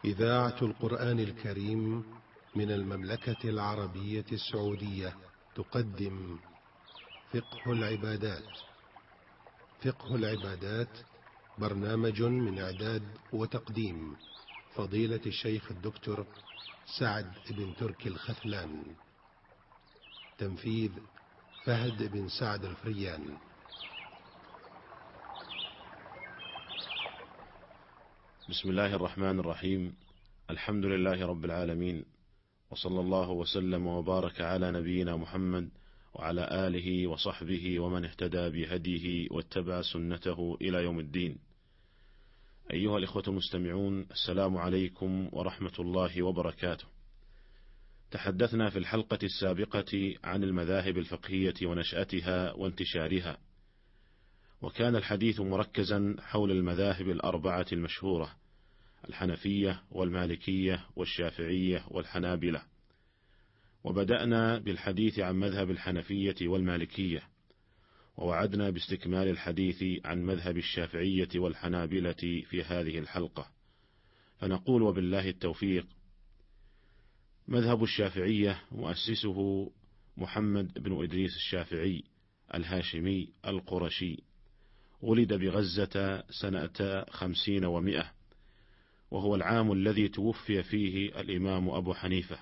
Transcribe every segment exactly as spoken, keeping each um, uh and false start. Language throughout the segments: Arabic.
إذاعة القرآن الكريم من المملكة العربية السعودية تقدم فقه العبادات. فقه العبادات برنامج من إعداد وتقديم فضيلة الشيخ الدكتور سعد بن تركي الخثلان. تنفيذ فهد بن سعد الفريان. بسم الله الرحمن الرحيم. الحمد لله رب العالمين، وصلى الله وسلم وبارك على نبينا محمد وعلى آله وصحبه ومن اهتدى بهديه واتبع سنته إلى يوم الدين. أيها الإخوة المستمعون، السلام عليكم ورحمة الله وبركاته. تحدثنا في الحلقة السابقة عن المذاهب الفقهية ونشأتها وانتشارها، وكان الحديث مركزا حول المذاهب الأربعة المشهورة: الحنفية والمالكية والشافعية والحنابلة. وبدأنا بالحديث عن مذهب الحنفية والمالكية، ووعدنا باستكمال الحديث عن مذهب الشافعية والحنابلة في هذه الحلقة، فنقول وبالله التوفيق. مذهب الشافعية مؤسسه محمد بن إدريس الشافعي الهاشمي القرشي، ولد بغزة سنة خمسين ومئة، وهو العام الذي توفي فيه الإمام أبو حنيفة.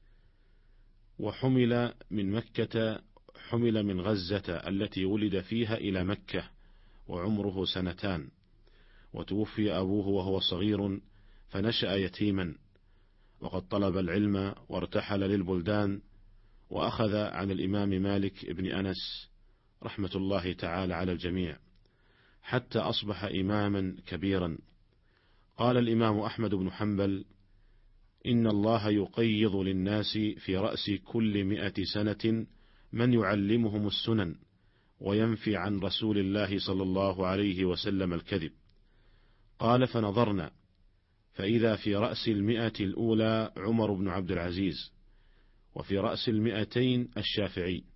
وحمل من مكة حمل من غزة التي ولد فيها إلى مكة وعمره سنتان، وتوفي أبوه وهو صغير فنشأ يتيما، وقد طلب العلم وارتحل للبلدان، وأخذ عن الإمام مالك بن أنس رحمة الله تعالى على الجميع حتى أصبح إماما كبيرا. قال الإمام أحمد بن حنبل: إن الله يقيض للناس في رأس كل مئة سنة من يعلمهم السنن وينفي عن رسول الله صلى الله عليه وسلم الكذب. قال: فنظرنا فإذا في رأس المئة الأولى عمر بن عبد العزيز، وفي رأس المئتين الشافعي.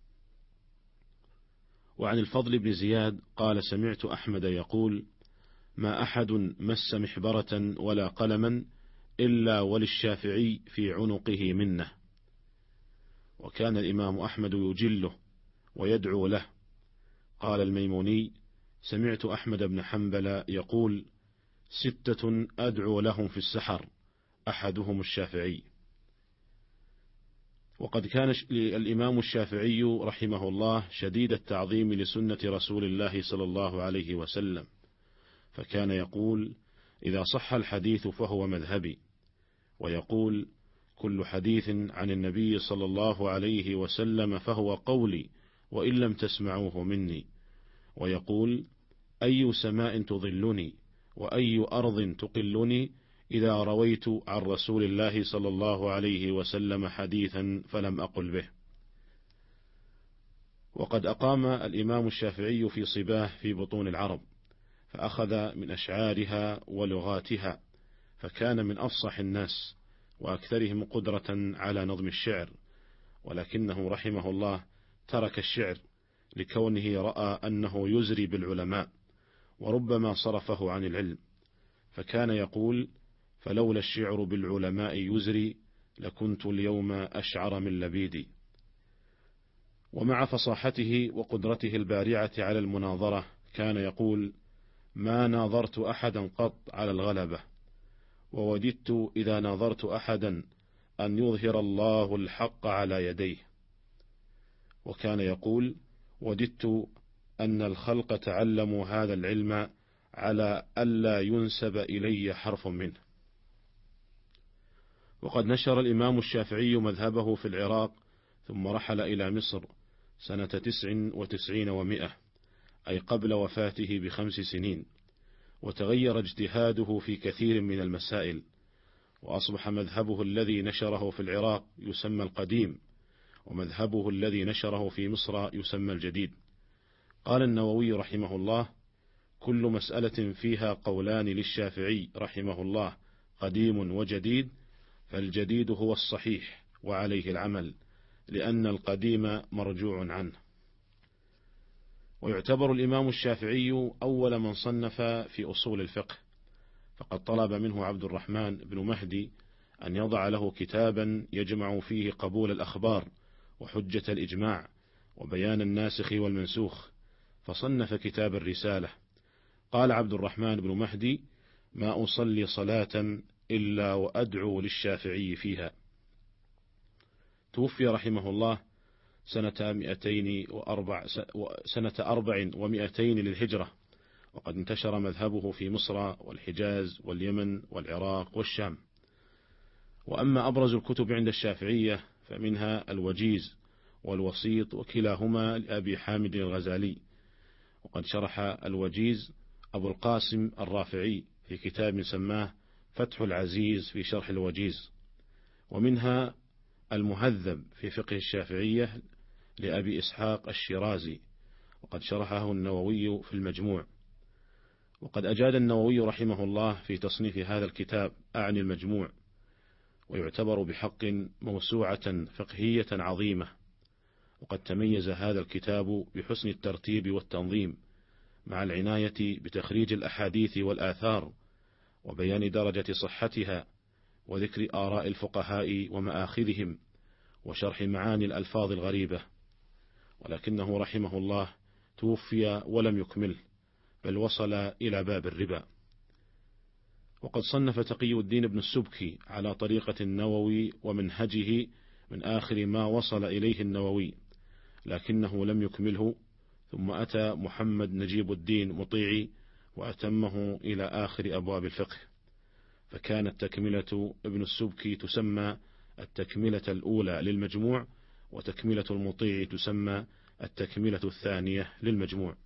وعن الفضل بن زياد قال: سمعت أحمد يقول: ما أحد مس محبرة ولا قلما إلا وللشافعي في عنقه منه. وكان الإمام أحمد يجله ويدعو له. قال الميموني: سمعت أحمد بن حنبل يقول: ستة أدعو لهم في السحر، أحدهم الشافعي. وقد كان الإمام الشافعي رحمه الله شديد التعظيم لسنة رسول الله صلى الله عليه وسلم، فكان يقول: إذا صح الحديث فهو مذهبي، ويقول: كل حديث عن النبي صلى الله عليه وسلم فهو قولي وإن لم تسمعوه مني، ويقول: أي سماء تظلني وأي أرض تقلني إذا رويت عن رسول الله صلى الله عليه وسلم حديثا فلم أقل به. وقد أقام الإمام الشافعي في صباه في بطون العرب، فأخذ من أشعارها ولغاتها، فكان من أفصح الناس وأكثرهم قدرة على نظم الشعر، ولكنه رحمه الله ترك الشعر لكونه رأى أنه يزري بالعلماء وربما صرفه عن العلم، فكان يقول: فلولا الشعر بالعلماء يزري لكنت اليوم أشعر من لبيدي. ومع فصاحته وقدرته البارعة على المناظرة كان يقول: ما ناظرت أحدا قط على الغلبة، ووددت إذا ناظرت أحدا أن يظهر الله الحق على يديه. وكان يقول: وددت أن الخلق تعلموا هذا العلم على ألا ينسب إلي حرف منه. وقد نشر الإمام الشافعي مذهبه في العراق، ثم رحل إلى مصر سنة تسع وتسعين ومئة، أي قبل وفاته بخمس سنين، وتغير اجتهاده في كثير من المسائل، وأصبح مذهبه الذي نشره في العراق يسمى القديم، ومذهبه الذي نشره في مصر يسمى الجديد. قال النووي رحمه الله: كل مسألة فيها قولان للشافعي رحمه الله قديم وجديد، فالجديد هو الصحيح وعليه العمل، لأن القديم مرجوع عنه. ويعتبر الإمام الشافعي أول من صنف في أصول الفقه، فقد طلب منه عبد الرحمن بن مهدي أن يضع له كتابا يجمع فيه قبول الأخبار وحجة الإجماع وبيان الناسخ والمنسوخ، فصنف كتاب الرسالة. قال عبد الرحمن بن مهدي: ما أصلي صلاة إلا وأدعو للشافعي فيها. توفي رحمه الله سنة مئتين وأربع سنة أربع ومئتين للهجرة، وقد انتشر مذهبه في مصر والحجاز واليمن والعراق والشام. وأما أبرز الكتب عند الشافعية فمنها الوجيز والوسيط، وكلاهما لأبي حامد الغزالي، وقد شرح الوجيز أبو القاسم الرافعي في كتاب سماه فتح العزيز في شرح الوجيز. ومنها المهذب في فقه الشافعية لأبي إسحاق الشيرازي، وقد شرحه النووي في المجموع. وقد أجاد النووي رحمه الله في تصنيف هذا الكتاب أعني المجموع، ويعتبر بحق موسوعة فقهية عظيمة. وقد تميز هذا الكتاب بحسن الترتيب والتنظيم مع العناية بتخريج الأحاديث والآثار وبيان درجة صحتها وذكر آراء الفقهاء ومآخذهم وشرح معاني الألفاظ الغريبة. ولكنه رحمه الله توفي ولم يكمل، بل وصل إلى باب الربا. وقد صنف تقي الدين ابن السبكي على طريقة النووي ومنهجه من آخر ما وصل إليه النووي، لكنه لم يكمله، ثم أتى محمد نجيب الدين مطيعي وأتمه إلى آخر أبواب الفقه، فكانت تكملة ابن السبكي تسمى التكملة الأولى للمجموع، وتكملة المطيع تسمى التكملة الثانية للمجموع.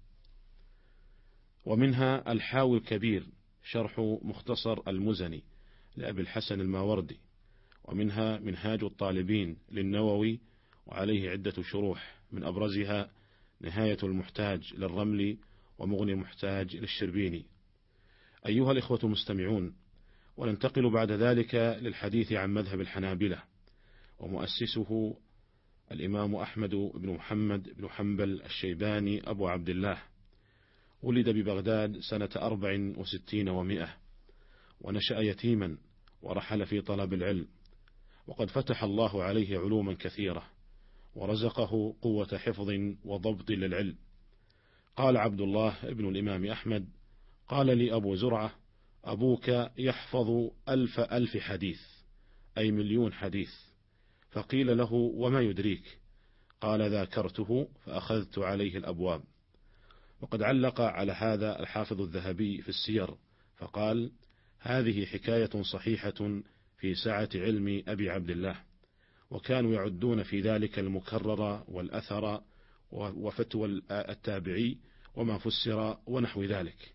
ومنها الحاوي الكبير شرح مختصر المزني لأبي الحسن الماوردي، ومنها منهاج الطالبين للنووي وعليه عدة شروح، من أبرزها نهاية المحتاج للرملي ومغني المحتاج للشربيني. أيها الإخوة المستمعون، وننتقل بعد ذلك للحديث عن مذهب الحنابلة، ومؤسسه الإمام أحمد بن محمد بن حنبل الشيباني أبو عبد الله. ولد ببغداد سنة أربع وستين ومئة، ونشأ يتيما ورحل في طلب العلم، وقد فتح الله عليه علوما كثيرة ورزقه قوة حفظ وضبط للعلم. قال عبد الله ابن الإمام أحمد: قال لي أبو زرعة: أبوك يحفظ ألف ألف حديث، أي مليون حديث. فقيل له: وما يدريك؟ قال: ذاكرته فأخذت عليه الأبواب. وقد علق على هذا الحافظ الذهبي في السير فقال: هذه حكاية صحيحة في سعة علم أبي عبد الله، وكانوا يعدون في ذلك المكرر والأثر وفتوى التابعي وما فسر ونحو ذلك.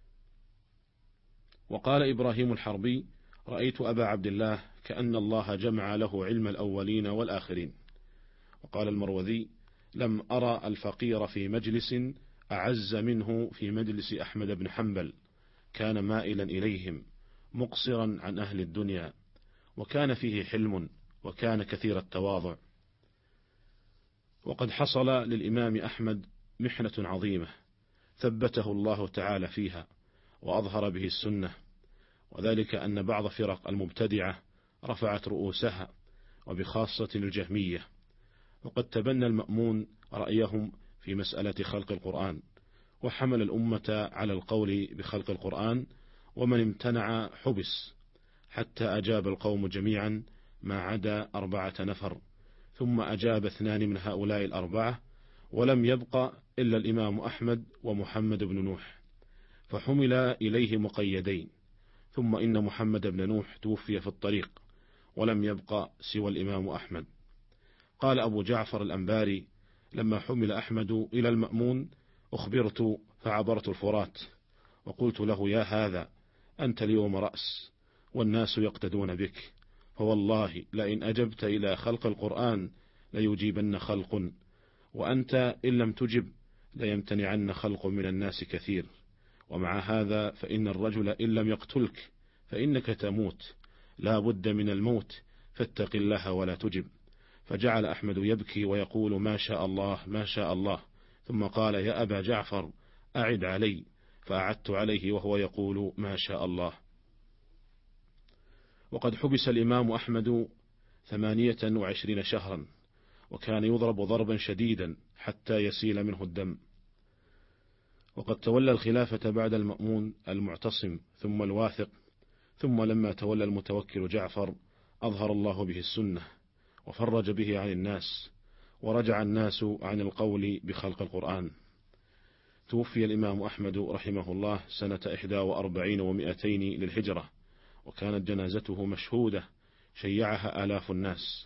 وقال إبراهيم الحربي: رأيت أبا عبد الله كأن الله جمع له علم الأولين والآخرين. وقال المروذي: لم أرى الفقير في مجلس أعز منه في مجلس أحمد بن حنبل، كان مائلا إليهم مقصرا عن أهل الدنيا، وكان فيه حلم، وكان كثير التواضع. وقد حصل للإمام أحمد محنة عظيمة ثبته الله تعالى فيها وأظهر به السنة، وذلك أن بعض فرق المبتدعة رفعت رؤوسها، وبخاصة الجهمية. وقد تبنى المأمون رأيهم في مسألة خلق القرآن، وحمل الأمة على القول بخلق القرآن، ومن امتنع حبس، حتى أجاب القوم جميعا ما عدا أربعة نفر، ثم أجاب اثنان من هؤلاء الأربعة، ولم يبق إلا الإمام أحمد ومحمد بن نوح، فحمل إليه مقيدين. ثم إن محمد بن نوح توفي في الطريق، ولم يبق سوى الإمام أحمد. قال أبو جعفر الأنباري: لما حمل أحمد إلى المأمون أخبرت فعبرت الفرات، وقلت له: يا هذا، أنت اليوم رأس، والناس يقتدون بك، فوالله لئن أجبت إلى خلق القرآن ليجيبن خلق، وأنت إن لم تجب ليمتنعن خلق من الناس كثير، ومع هذا فإن الرجل إن لم يقتلك فإنك تموت، لا بد من الموت، فاتق الله ولا تجب. فجعل أحمد يبكي ويقول: ما شاء الله ما شاء الله. ثم قال: يا أبا جعفر أعد علي، فأعدت عليه وهو يقول: ما شاء الله. وقد حبس الإمام أحمد ثمانية وعشرين شهرا، وكان يضرب ضربا شديدا حتى يسيل منه الدم. وقد تولى الخلافة بعد المأمون المعتصم ثم الواثق، ثم لما تولى المتوكل جعفر أظهر الله به السنة وفرج به عن الناس، ورجع الناس عن القول بخلق القرآن. توفي الإمام أحمد رحمه الله سنة إحدى وأربعين ومئتين للهجرة، وكانت جنازته مشهودة شيعها آلاف الناس.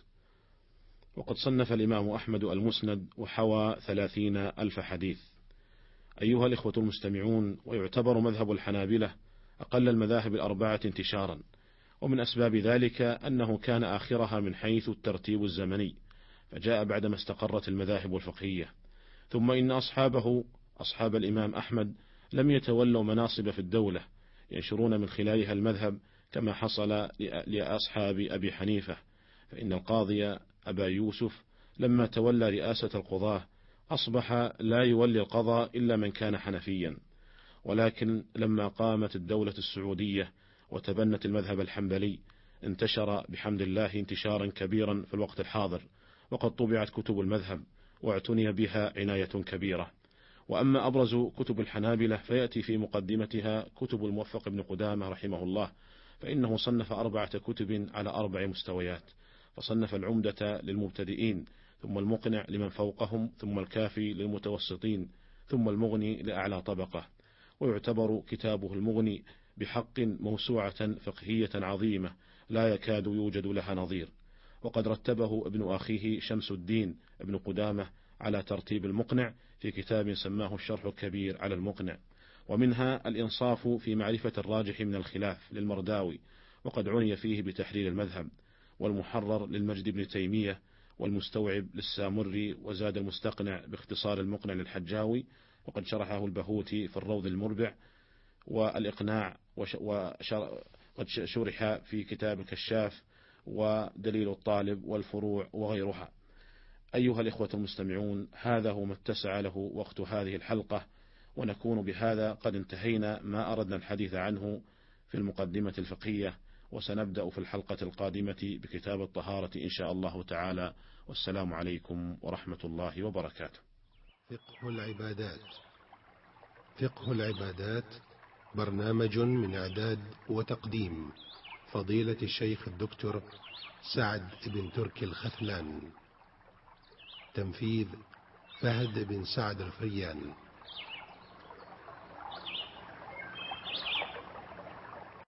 وقد صنف الإمام أحمد المسند وحوى ثلاثين ألف حديث. أيها الإخوة المستمعون، ويعتبر مذهب الحنابلة أقل المذاهب الأربعة انتشارا، ومن أسباب ذلك أنه كان آخرها من حيث الترتيب الزمني، فجاء بعدما استقرت المذاهب الفقهية. ثم إن أصحابه أصحاب الإمام أحمد لم يتولوا مناصب في الدولة ينشرون من خلالها المذهب كما حصل لأصحاب أبي حنيفة، فإن القاضي أبا يوسف لما تولى رئاسة القضاة أصبح لا يولي القضاء إلا من كان حنفيا. ولكن لما قامت الدولة السعودية وتبنت المذهب الحنبلي انتشر بحمد الله انتشارا كبيرا في الوقت الحاضر، وقد طبعت كتب المذهب واعتني بها عناية كبيرة. وأما أبرز كتب الحنابلة فيأتي في مقدمتها كتب الموفق بن قدامة رحمه الله، فإنه صنف أربعة كتب على أربع مستويات، فصنف العمدة للمبتدئين، ثم المقنع لمن فوقهم، ثم الكافي للمتوسطين، ثم المغني لأعلى طبقة. ويعتبر كتابه المغني بحق موسوعة فقهية عظيمة لا يكاد يوجد لها نظير. وقد رتبه ابن أخيه شمس الدين ابن قدامة على ترتيب المقنع في كتاب سماه الشرح الكبير على المقنع. ومنها الإنصاف في معرفة الراجح من الخلاف للمرداوي، وقد عني فيه بتحرير المذهب، والمحرر للمجد بن تيمية، والمستوعب للسامري، وزاد المستقنع باختصار المقنع للحجاوي، وقد شرحه البهوتي في الروض المربع، والإقناع وقد شرح في كتاب الكشاف ودليل الطالب والفروع وغيرها. أيها الإخوة المستمعون، هذا هو ما اتسع له وقت هذه الحلقة، ونكون بهذا قد انتهينا ما أردنا الحديث عنه في المقدمة الفقهية، وسنبدأ في الحلقة القادمة بكتاب الطهارة إن شاء الله تعالى. والسلام عليكم ورحمة الله وبركاته. فقه العبادات. فقه العبادات برنامج من إعداد وتقديم فضيلة الشيخ الدكتور سعد بن تركي الختلان. تنفيذ فهد بن سعد الفريان.